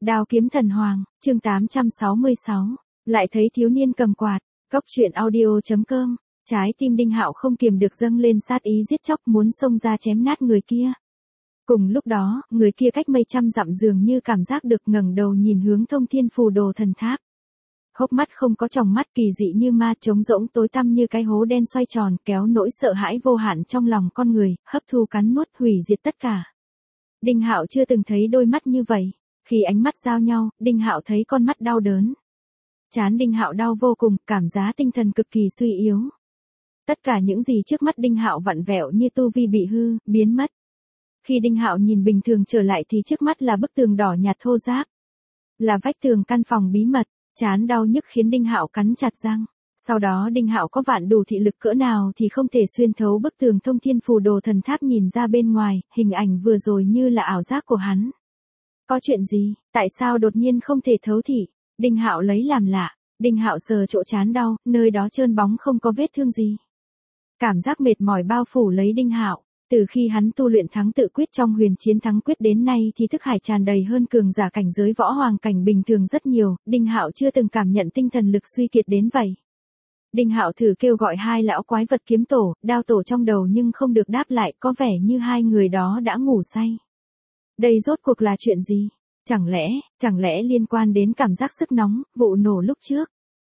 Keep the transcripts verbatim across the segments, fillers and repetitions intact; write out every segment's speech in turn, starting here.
Đao kiếm thần hoàng, chương tám trăm sáu mươi sáu. Lại thấy thiếu niên cầm quạt. Cốc truyện audio.com. Trái tim Đinh Hạo không kiềm được dâng lên sát ý giết chóc, muốn xông ra chém nát người kia. Cùng lúc đó, người kia cách mây trăm dặm dường như cảm giác được, ngẩng đầu nhìn hướng Thông Thiên Phù Đồ Thần Tháp. Hốc mắt không có tròng mắt, kỳ dị như ma, trống rỗng tối tăm như cái hố đen xoay tròn, kéo nỗi sợ hãi vô hạn trong lòng con người, hấp thu cắn nuốt hủy diệt tất cả. Đinh Hạo chưa từng thấy đôi mắt như vậy. Khi ánh mắt giao nhau, Đinh Hạo thấy con mắt đau đớn. Trán Đinh Hạo đau vô cùng, cảm giác tinh thần cực kỳ suy yếu. Tất cả những gì trước mắt Đinh Hạo vặn vẹo như tu vi bị hư, biến mất. Khi Đinh Hạo nhìn bình thường trở lại thì trước mắt là bức tường đỏ nhạt thô ráp. Là vách tường căn phòng bí mật, trán đau nhức khiến Đinh Hạo cắn chặt răng. Sau đó Đinh Hạo có vạn đủ thị lực cỡ nào thì không thể xuyên thấu bức tường Thông Thiên Phù Đồ Thần Tháp nhìn ra bên ngoài, hình ảnh vừa rồi như là ảo giác của hắn. Có chuyện gì, tại sao đột nhiên không thể thấu thị? Đinh Hạo lấy làm lạ. Đinh Hạo sờ chỗ trán đau, nơi đó trơn bóng không có vết thương gì. Cảm giác mệt mỏi bao phủ lấy Đinh Hạo. Từ khi hắn tu luyện thắng tự quyết trong huyền chiến thắng quyết đến nay thì thức hải tràn đầy hơn cường giả cảnh giới võ hoàng cảnh bình thường rất nhiều, Đinh Hạo chưa từng cảm nhận tinh thần lực suy kiệt đến vậy. Đinh Hạo thử kêu gọi hai lão quái vật kiếm tổ, đao tổ trong đầu nhưng không được đáp lại, có vẻ như hai người đó đã ngủ say. Đây rốt cuộc là chuyện gì? Chẳng lẽ, chẳng lẽ liên quan đến cảm giác sức nóng, vụ nổ lúc trước?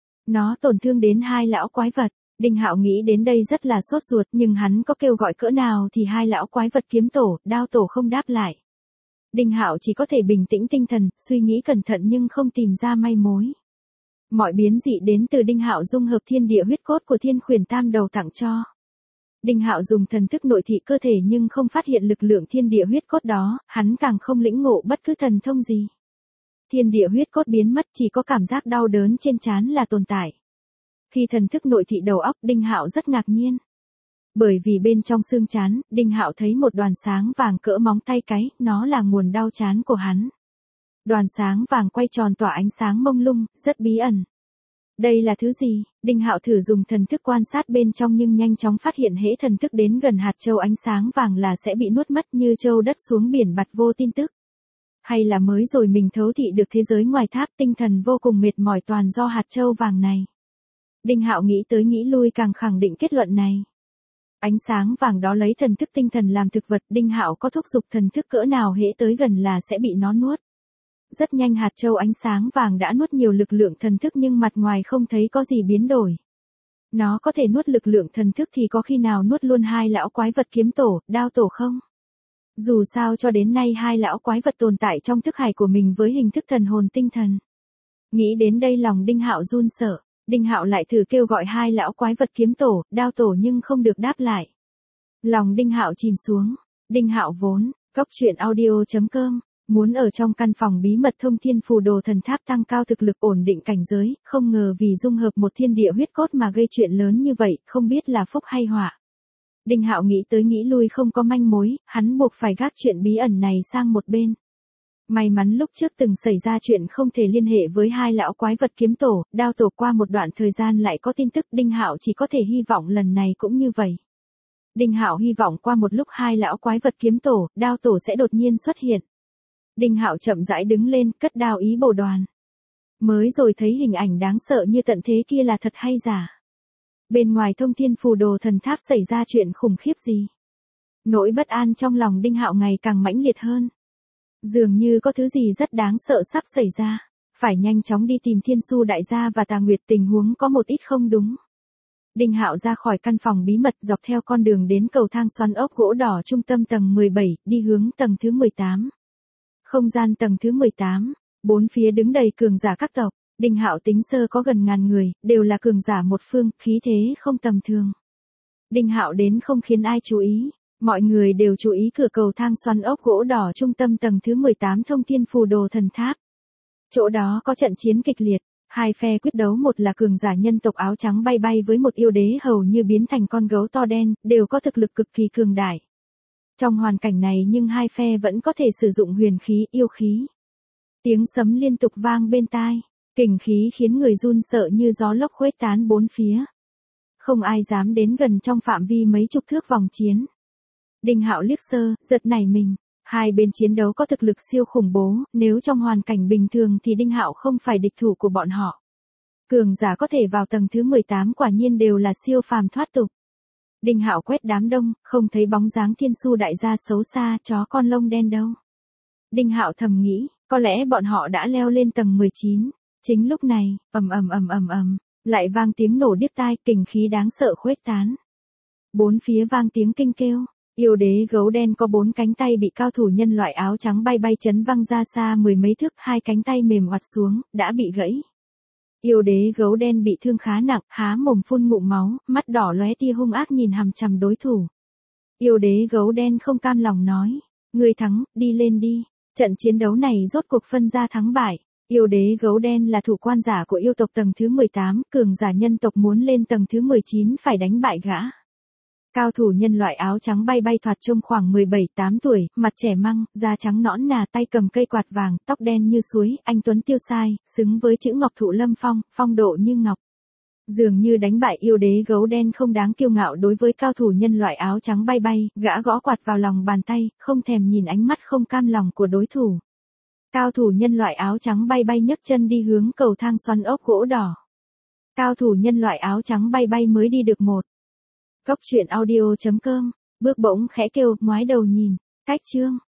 Nó tổn thương đến hai lão quái vật. Đinh Hạo nghĩ đến đây rất là sốt ruột, nhưng hắn có kêu gọi cỡ nào thì hai lão quái vật kiếm tổ, đao tổ không đáp lại. Đinh Hạo chỉ có thể bình tĩnh tinh thần, suy nghĩ cẩn thận nhưng không tìm ra manh mối. Mọi biến dị đến từ Đinh Hạo dung hợp thiên địa huyết cốt của Thiên Khuyển Tam Đầu tặng cho. Đinh Hạo dùng thần thức nội thị cơ thể nhưng không phát hiện lực lượng thiên địa huyết cốt đó, hắn càng không lĩnh ngộ bất cứ thần thông gì. Thiên địa huyết cốt biến mất, chỉ có cảm giác đau đớn trên trán là tồn tại. Khi thần thức nội thị đầu óc, Đinh Hạo rất ngạc nhiên. Bởi vì bên trong xương trán, Đinh Hạo thấy một đoàn sáng vàng cỡ móng tay cái, nó là nguồn đau trán của hắn. Đoàn sáng vàng quay tròn tỏa ánh sáng mông lung, rất bí ẩn. Đây là thứ gì? Đinh Hạo thử dùng thần thức quan sát bên trong nhưng nhanh chóng phát hiện hễ thần thức đến gần hạt châu ánh sáng vàng là sẽ bị nuốt mất như châu đất xuống biển, bặt vô tin tức. Hay là mới rồi mình thấu thị được thế giới ngoài tháp, tinh thần vô cùng mệt mỏi toàn do hạt châu vàng này. Đinh Hạo nghĩ tới nghĩ lui càng khẳng định kết luận này. Ánh sáng vàng đó lấy thần thức tinh thần làm thực vật, Đinh Hạo có thúc giục thần thức cỡ nào hễ tới gần là sẽ bị nó nuốt. Rất nhanh hạt châu ánh sáng vàng đã nuốt nhiều lực lượng thần thức nhưng mặt ngoài không thấy có gì biến đổi. Nó có thể nuốt lực lượng thần thức thì có khi nào nuốt luôn hai lão quái vật kiếm tổ, đao tổ không? Dù sao cho đến nay hai lão quái vật tồn tại trong thức hải của mình với hình thức thần hồn tinh thần. Nghĩ đến đây lòng Đinh Hạo run sợ. Đinh Hạo lại thử kêu gọi hai lão quái vật kiếm tổ, đao tổ nhưng không được đáp lại. Lòng Đinh Hạo chìm xuống. Đinh Hạo vốn, cốc truyện audio.com, muốn ở trong căn phòng bí mật Thông Thiên Phù Đồ Thần Tháp tăng cao thực lực ổn định cảnh giới, không ngờ vì dung hợp một thiên địa huyết cốt mà gây chuyện lớn như vậy, không biết là phúc hay họa. Đinh Hạo nghĩ tới nghĩ lui không có manh mối, hắn buộc phải gác chuyện bí ẩn này sang một bên. May mắn lúc trước từng xảy ra chuyện không thể liên hệ với hai lão quái vật kiếm tổ, đao tổ, qua một đoạn thời gian lại có tin tức, Đinh Hạo chỉ có thể hy vọng lần này cũng như vậy. Đinh Hạo hy vọng qua một lúc hai lão quái vật kiếm tổ, đao tổ sẽ đột nhiên xuất hiện. Đinh Hạo chậm rãi đứng lên, cất đao ý bổ đoàn. Mới rồi thấy hình ảnh đáng sợ như tận thế kia là thật hay giả? Bên ngoài Thông Thiên Phù Đồ Thần Tháp xảy ra chuyện khủng khiếp gì? Nỗi bất an trong lòng Đinh Hạo ngày càng mãnh liệt hơn. Dường như có thứ gì rất đáng sợ sắp xảy ra, phải nhanh chóng đi tìm Thiên Su đại gia và Tà Nguyệt, tình huống có một ít không đúng. Đinh Hạo ra khỏi căn phòng bí mật dọc theo con đường đến cầu thang xoắn ốc gỗ đỏ trung tâm tầng mười bảy, đi hướng tầng thứ mười tám. Không gian tầng thứ mười tám, bốn phía đứng đầy cường giả các tộc, Đinh Hạo tính sơ có gần ngàn người, đều là cường giả một phương, khí thế không tầm thường. Đinh Hạo đến không khiến ai chú ý. Mọi người đều chú ý cửa cầu thang xoắn ốc gỗ đỏ trung tâm tầng thứ mười tám Thông Thiên Phù Đồ Thần Tháp. Chỗ đó có trận chiến kịch liệt, hai phe quyết đấu, một là cường giả nhân tộc áo trắng bay bay với một yêu đế hầu như biến thành con gấu to đen, đều có thực lực cực kỳ cường đại. Trong hoàn cảnh này nhưng hai phe vẫn có thể sử dụng huyền khí, yêu khí. Tiếng sấm liên tục vang bên tai, kình khí khiến người run sợ như gió lốc khuếch tán bốn phía. Không ai dám đến gần trong phạm vi mấy chục thước vòng chiến. Đinh Hạo liếc sơ, giật nảy mình, Hai bên chiến đấu có thực lực siêu khủng bố, nếu trong hoàn cảnh bình thường thì Đinh Hạo không phải địch thủ của bọn họ. Cường giả có thể vào tầng thứ mười tám quả nhiên đều là siêu phàm thoát tục. Đinh Hạo quét đám đông, không thấy bóng dáng Thiên Su đại gia xấu xa, chó con lông đen đâu. Đinh Hạo thầm nghĩ, có lẽ bọn họ đã leo lên tầng mười chín. Chính lúc này, ầm ầm ầm ầm ầm, lại vang tiếng nổ điếc tai, kình khí đáng sợ khuếch tán. Bốn phía vang tiếng kinh kêu, yêu đế gấu đen có bốn cánh tay bị cao thủ nhân loại áo trắng bay bay chấn văng ra xa mười mấy thước, hai cánh tay mềm oặt xuống, đã bị gãy. Yêu đế gấu đen bị thương khá nặng, há mồm phun ngụm máu, mắt đỏ lóe tia hung ác nhìn hằm chằm đối thủ. Yêu đế gấu đen không cam lòng nói, ngươi thắng, đi lên đi. Trận chiến đấu này rốt cuộc phân ra thắng bại. Yêu đế gấu đen là thủ quan giả của yêu tộc tầng thứ mười tám, cường giả nhân tộc muốn lên tầng thứ mười chín phải đánh bại gã. Cao thủ nhân loại áo trắng bay bay thoạt trông khoảng mười bảy tám tuổi, mặt trẻ măng, da trắng nõn nà, tay cầm cây quạt vàng, tóc đen như suối, anh tuấn tiêu sai, xứng với chữ ngọc thụ lâm phong, phong độ như ngọc. Dường như đánh bại yêu đế gấu đen không đáng kiêu ngạo đối với cao thủ nhân loại áo trắng bay bay, gã gõ quạt vào lòng bàn tay, không thèm nhìn ánh mắt không cam lòng của đối thủ. Cao thủ nhân loại áo trắng bay bay nhấc chân đi hướng cầu thang xoắn ốc gỗ đỏ. Cao thủ nhân loại áo trắng bay bay mới đi được một. Cốc truyện audio chấm com, bước bỗng khẽ kêu, ngoái đầu nhìn, cách chương.